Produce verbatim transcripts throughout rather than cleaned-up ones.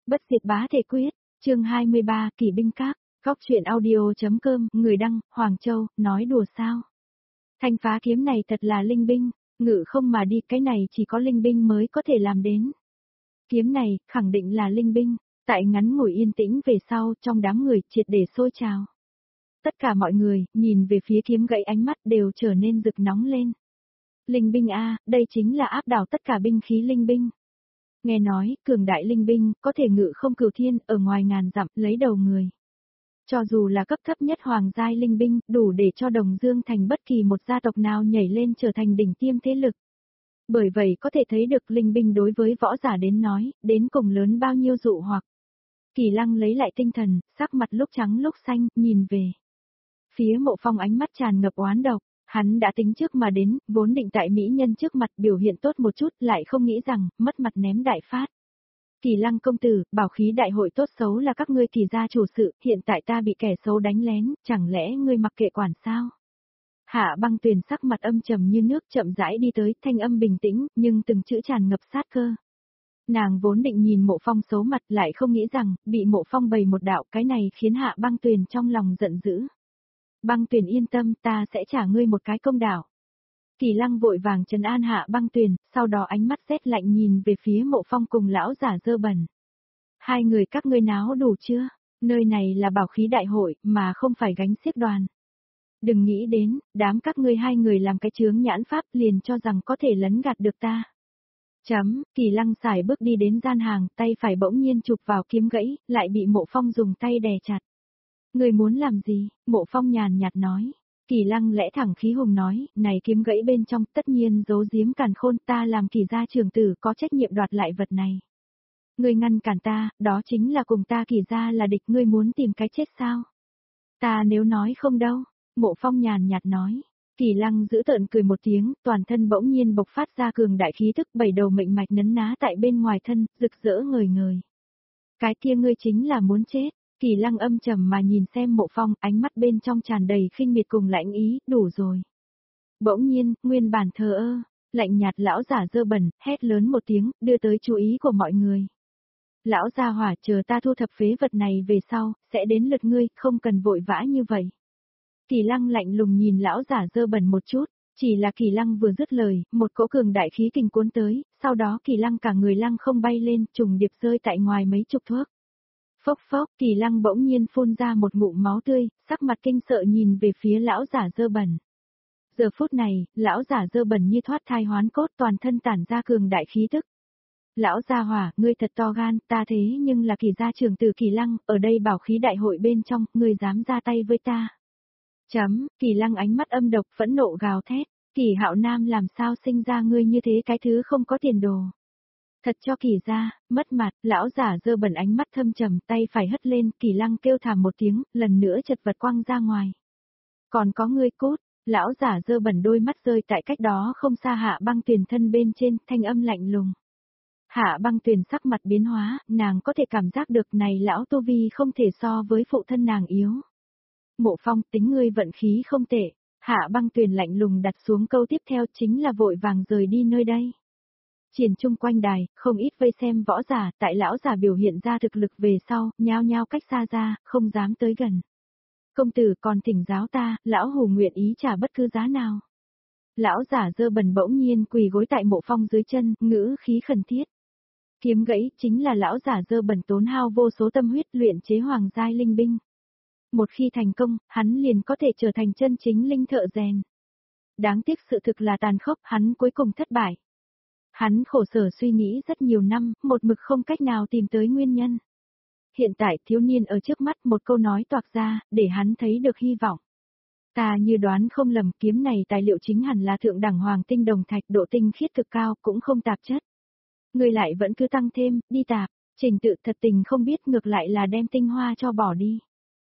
Bất diệt bá thể quyết, chương hai mươi ba, Kỷ binh các, góc truyện audio.com, người đăng, Hoàng Châu, nói đùa sao. Thanh phá kiếm này thật là linh binh, ngự không mà đi, cái này chỉ có linh binh mới có thể làm đến. Kiếm này, khẳng định là linh binh, tại ngắn ngủi yên tĩnh về sau, trong đám người, triệt để sôi trào. Tất cả mọi người, nhìn về phía kiếm gãy ánh mắt đều trở nên rực nóng lên. Linh binh a, đây chính là áp đảo tất cả binh khí linh binh. Nghe nói, cường đại linh binh, có thể ngự không cửu thiên, ở ngoài ngàn dặm, lấy đầu người. Cho dù là cấp thấp nhất hoàng giai linh binh, đủ để cho Đồng Dương thành bất kỳ một gia tộc nào nhảy lên trở thành đỉnh tiêm thế lực. Bởi vậy có thể thấy được linh binh đối với võ giả đến nói, đến cùng lớn bao nhiêu dụ hoặc. Kỳ Lăng lấy lại tinh thần, sắc mặt lúc trắng lúc xanh, nhìn về. Phía Mộ Phong ánh mắt tràn ngập oán độc. Hắn đã tính trước mà đến, vốn định tại mỹ nhân trước mặt biểu hiện tốt một chút, lại không nghĩ rằng, mất mặt ném đại phát. Kỳ Lăng công tử, bảo khí đại hội tốt xấu là các ngươi Kỳ gia chủ sự, hiện tại ta bị kẻ xấu đánh lén, chẳng lẽ ngươi mặc kệ quản sao? Hạ Băng Tuyền sắc mặt âm trầm như nước, chậm rãi đi tới, thanh âm bình tĩnh, nhưng từng chữ tràn ngập sát cơ. Nàng vốn định nhìn Mộ Phong xấu mặt, lại không nghĩ rằng, bị Mộ Phong bày một đạo, cái này khiến Hạ Băng Tuyền trong lòng giận dữ. Băng Tuyền yên tâm, ta sẽ trả ngươi một cái công đạo. Kỳ Lăng vội vàng trấn an Hạ Băng Tuyền, sau đó ánh mắt rét lạnh nhìn về phía Mộ Phong cùng lão giả dơ bẩn. Hai người các ngươi náo đủ chưa? Nơi này là bảo khí đại hội, mà không phải gánh xiếc đoàn. Đừng nghĩ đến, đám các ngươi hai người làm cái chướng nhãn pháp liền cho rằng có thể lấn gạt được ta. Chấm, Kỳ Lăng xài bước đi đến gian hàng, tay phải bỗng nhiên chụp vào kiếm gãy, lại bị Mộ Phong dùng tay đè chặt. Người muốn làm gì? Mộ Phong nhàn nhạt nói. Kỳ Lăng lẽ thẳng khí hùng nói, này kiếm gãy bên trong tất nhiên giấu giếm càn khôn, ta làm Kỳ gia trưởng tử có trách nhiệm đoạt lại vật này. Ngươi ngăn cản ta, đó chính là cùng ta Kỳ gia là địch, ngươi muốn tìm cái chết sao? Ta nếu nói không đâu, Mộ Phong nhàn nhạt nói. Kỳ Lăng giữ tợn cười một tiếng, toàn thân bỗng nhiên bộc phát ra cường đại khí tức, bảy đầu mệnh mạch nấn ná tại bên ngoài thân, rực rỡ ngời ngời. Cái kia ngươi chính là muốn chết. Kỳ Lăng âm trầm mà nhìn xem Mộ Phong, ánh mắt bên trong tràn đầy khinh miệt cùng lãnh ý, đủ rồi. Bỗng nhiên, nguyên bản thờ ơ, lạnh nhạt lão giả dơ bẩn, hét lớn một tiếng, đưa tới chú ý của mọi người. Lão gia hỏa, chờ ta thu thập phế vật này về sau, sẽ đến lượt ngươi, không cần vội vã như vậy. Kỳ Lăng lạnh lùng nhìn lão giả dơ bẩn một chút, chỉ là Kỳ Lăng vừa dứt lời, một cỗ cường đại khí kình cuốn tới, sau đó Kỳ Lăng cả người lăng không bay lên, trùng điệp rơi tại ngoài mấy chục thước. Phốc phốc, Kỳ Lăng bỗng nhiên phun ra một ngụm máu tươi, sắc mặt kinh sợ nhìn về phía lão giả dơ bẩn. Giờ phút này, lão giả dơ bẩn như thoát thai hoán cốt, toàn thân tản ra cường đại khí tức. Lão gia hỏa, ngươi thật to gan, ta thế nhưng là Kỳ gia trưởng tử Kỳ Lăng, ở đây bảo khí đại hội bên trong, ngươi dám ra tay với ta. Chấm, Kỳ Lăng ánh mắt âm độc phẫn nộ gào thét, Kỳ Hạo Nam làm sao sinh ra ngươi như thế, cái thứ không có tiền đồ. Thật cho Kỳ gia, mất mặt, lão giả dơ bẩn ánh mắt thâm trầm, tay phải hất lên, Kỳ Lăng kêu thảm một tiếng, lần nữa chật vật quăng ra ngoài. Còn có ngươi cút, lão giả dơ bẩn đôi mắt rơi tại cách đó không xa Hạ Băng Tuyền thân bên trên, thanh âm lạnh lùng. Hạ Băng Tuyền sắc mặt biến hóa, nàng có thể cảm giác được này lão tu vi không thể so với phụ thân nàng yếu. Mộ Phong, tính ngươi vận khí không tệ. Hạ Băng Tuyền lạnh lùng đặt xuống câu tiếp theo, chính là vội vàng rời đi nơi đây. Triển chung quanh đài, không ít vây xem võ giả, tại lão giả biểu hiện ra thực lực về sau, nhao nhao cách xa ra, không dám tới gần. Công tử còn thỉnh giáo ta, lão hù nguyện ý trả bất cứ giá nào. Lão giả dơ bẩn bỗng nhiên quỳ gối tại Mộ Phong dưới chân, ngữ khí khẩn thiết. Kiếm gãy, chính là lão giả dơ bẩn tốn hao vô số tâm huyết luyện chế hoàng giai linh binh. Một khi thành công, hắn liền có thể trở thành chân chính linh thợ rèn. Đáng tiếc sự thực là tàn khốc, hắn cuối cùng thất bại. Hắn khổ sở suy nghĩ rất nhiều năm, một mực không cách nào tìm tới nguyên nhân. Hiện tại thiếu niên ở trước mắt một câu nói toạc ra, để hắn thấy được hy vọng. Ta như đoán không lầm, kiếm này tài liệu chính hẳn là thượng đẳng hoàng tinh đồng thạch, độ tinh khiết cực cao, cũng không tạp chất. Người lại vẫn cứ tăng thêm, đi tạp, trình tự thật tình không biết, ngược lại là đem tinh hoa cho bỏ đi.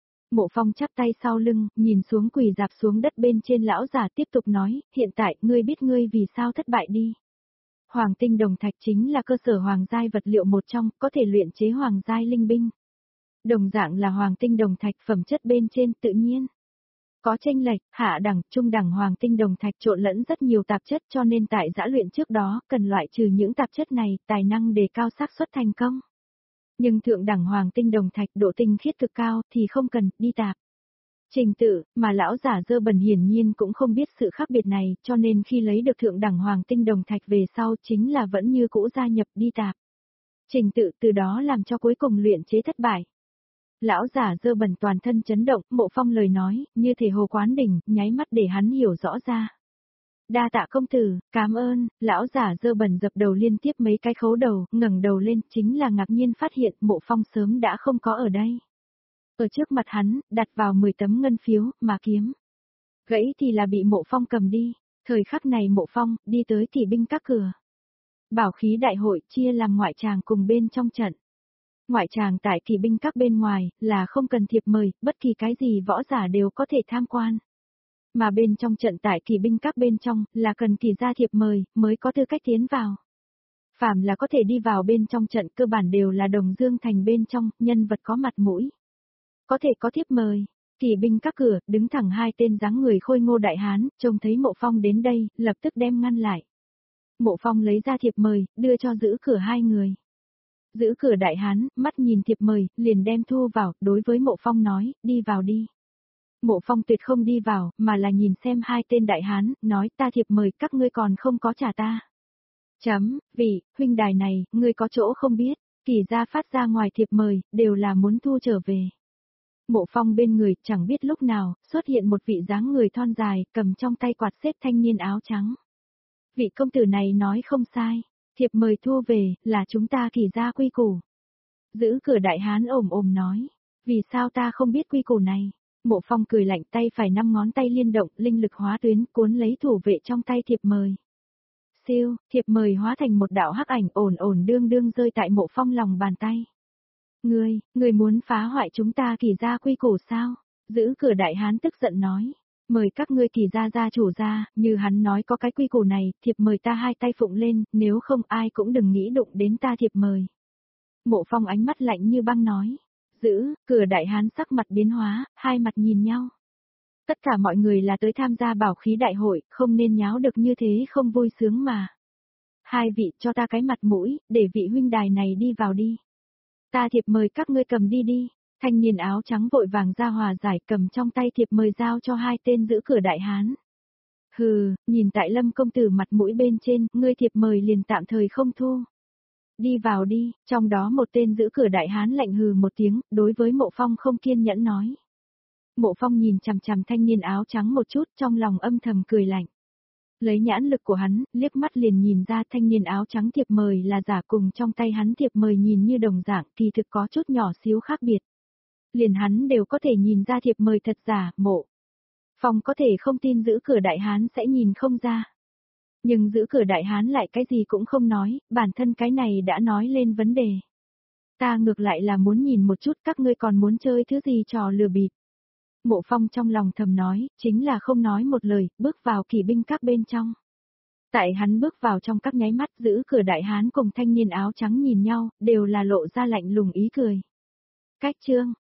Mộ Phong chắp tay sau lưng, nhìn xuống quỳ dạp xuống đất bên trên lão giả tiếp tục nói, hiện tại, ngươi biết ngươi vì sao thất bại đi. Hoàng tinh đồng thạch chính là cơ sở hoàng giai vật liệu một trong, có thể luyện chế hoàng giai linh binh. Đồng dạng là hoàng tinh đồng thạch phẩm chất bên trên tự nhiên. Có chênh lệch, hạ đẳng, trung đẳng hoàng tinh đồng thạch trộn lẫn rất nhiều tạp chất, cho nên tại giã luyện trước đó, cần loại trừ những tạp chất này, tài năng đề cao xác suất thành công. Nhưng thượng đẳng hoàng tinh đồng thạch độ tinh khiết cực cao thì không cần đi tạp. Trình tự, mà lão giả dơ bẩn hiển nhiên cũng không biết sự khác biệt này, cho nên khi lấy được thượng đẳng hoàng tinh đồng thạch về sau chính là vẫn như cũ gia nhập đi tạp. Trình tự từ đó làm cho cuối cùng luyện chế thất bại. Lão giả dơ bẩn toàn thân chấn động, Mộ Phong lời nói, như thể hồ quán đỉnh, nháy mắt để hắn hiểu rõ ra. Đa tạ công tử, cảm ơn, lão giả dơ bẩn dập đầu liên tiếp mấy cái khấu đầu, ngẩng đầu lên, chính là ngạc nhiên phát hiện Mộ Phong sớm đã không có ở đây. Ở trước mặt hắn, đặt vào mười tấm ngân phiếu, mà kiếm. Gãy thì là bị Mộ Phong cầm đi, thời khắc này Mộ Phong, đi tới kỵ binh các cửa. Bảo khí đại hội chia làm ngoại tràng cùng bên trong trận. Ngoại tràng tại kỵ binh các bên ngoài, là không cần thiệp mời, bất kỳ cái gì võ giả đều có thể tham quan. Mà bên trong trận tại kỵ binh các bên trong, là cần kỳ gia thiệp mời, mới có tư cách tiến vào. Phàm là có thể đi vào bên trong trận cơ bản đều là đồng dương thành bên trong, nhân vật có mặt mũi. Có thể có thiệp mời. Kỵ binh các cửa, đứng thẳng hai tên dáng người khôi ngô đại hán, trông thấy Mộ Phong đến đây, lập tức đem ngăn lại. Mộ Phong lấy ra thiệp mời, đưa cho giữ cửa hai người. Giữ cửa đại hán, mắt nhìn thiệp mời, liền đem thu vào, đối với Mộ Phong nói, đi vào đi. Mộ Phong tuyệt không đi vào, mà là nhìn xem hai tên đại hán, nói ta thiệp mời các ngươi còn không có trả ta. Chấm, vì, huynh đài này, ngươi có chỗ không biết, kỳ gia phát ra ngoài thiệp mời, đều là muốn thu trở về. Mộ Phong bên người, chẳng biết lúc nào, xuất hiện một vị dáng người thon dài, cầm trong tay quạt xếp thanh niên áo trắng. Vị công tử này nói không sai, thiệp mời thu về, là chúng ta kỳ gia quy củ. Giữ cửa đại hán ồm ồm nói, vì sao ta không biết quy củ này? Mộ Phong cười lạnh, tay phải năm ngón tay liên động, linh lực hóa tuyến, cuốn lấy thủ vệ trong tay thiệp mời. Siêu, thiệp mời hóa thành một đạo hắc ảnh ổn ổn đương đương rơi tại Mộ Phong lòng bàn tay. Ngươi, ngươi muốn phá hoại chúng ta kỳ gia quy củ sao? Giữ cửa đại hán tức giận nói. Mời các ngươi kỳ gia gia chủ ra, như hắn nói có cái quy củ này, thiệp mời ta hai tay phụng lên, nếu không ai cũng đừng nghĩ đụng đến ta thiệp mời. Mộ Phong ánh mắt lạnh như băng nói. Giữ, cửa đại hán sắc mặt biến hóa, hai mặt nhìn nhau. Tất cả mọi người là tới tham gia bảo khí đại hội, không nên nháo được như thế không vui sướng mà. Hai vị cho ta cái mặt mũi, để vị huynh đài này đi vào đi. Ta thiệp mời các ngươi cầm đi đi. Thanh niên áo trắng vội vàng ra hòa giải cầm trong tay thiệp mời giao cho hai tên giữ cửa đại hán. Hừ, nhìn tại Lâm công tử mặt mũi bên trên, ngươi thiệp mời liền tạm thời không thu. Đi vào đi, trong đó một tên giữ cửa đại hán lạnh hừ một tiếng, đối với Mộ Phong không kiên nhẫn nói. Mộ Phong nhìn chằm chằm thanh niên áo trắng một chút, trong lòng âm thầm cười lạnh. Lấy nhãn lực của hắn, liếc mắt liền nhìn ra thanh niên áo trắng thiệp mời là giả, cùng trong tay hắn thiệp mời nhìn như đồng dạng, kỳ thực có chút nhỏ xíu khác biệt. Liền hắn đều có thể nhìn ra thiệp mời thật giả, Mộ Phong có thể không tin giữ cửa đại hán sẽ nhìn không ra. Nhưng giữ cửa đại hán lại cái gì cũng không nói, bản thân cái này đã nói lên vấn đề. Ta ngược lại là muốn nhìn một chút các ngươi còn muốn chơi thứ gì trò lừa bịp. Mộ Phong trong lòng thầm nói, chính là không nói một lời, bước vào kỵ binh các bên trong. Tại hắn bước vào trong các nháy mắt, giữ cửa đại hán cùng thanh niên áo trắng nhìn nhau, đều là lộ ra lạnh lùng ý cười. Cách chương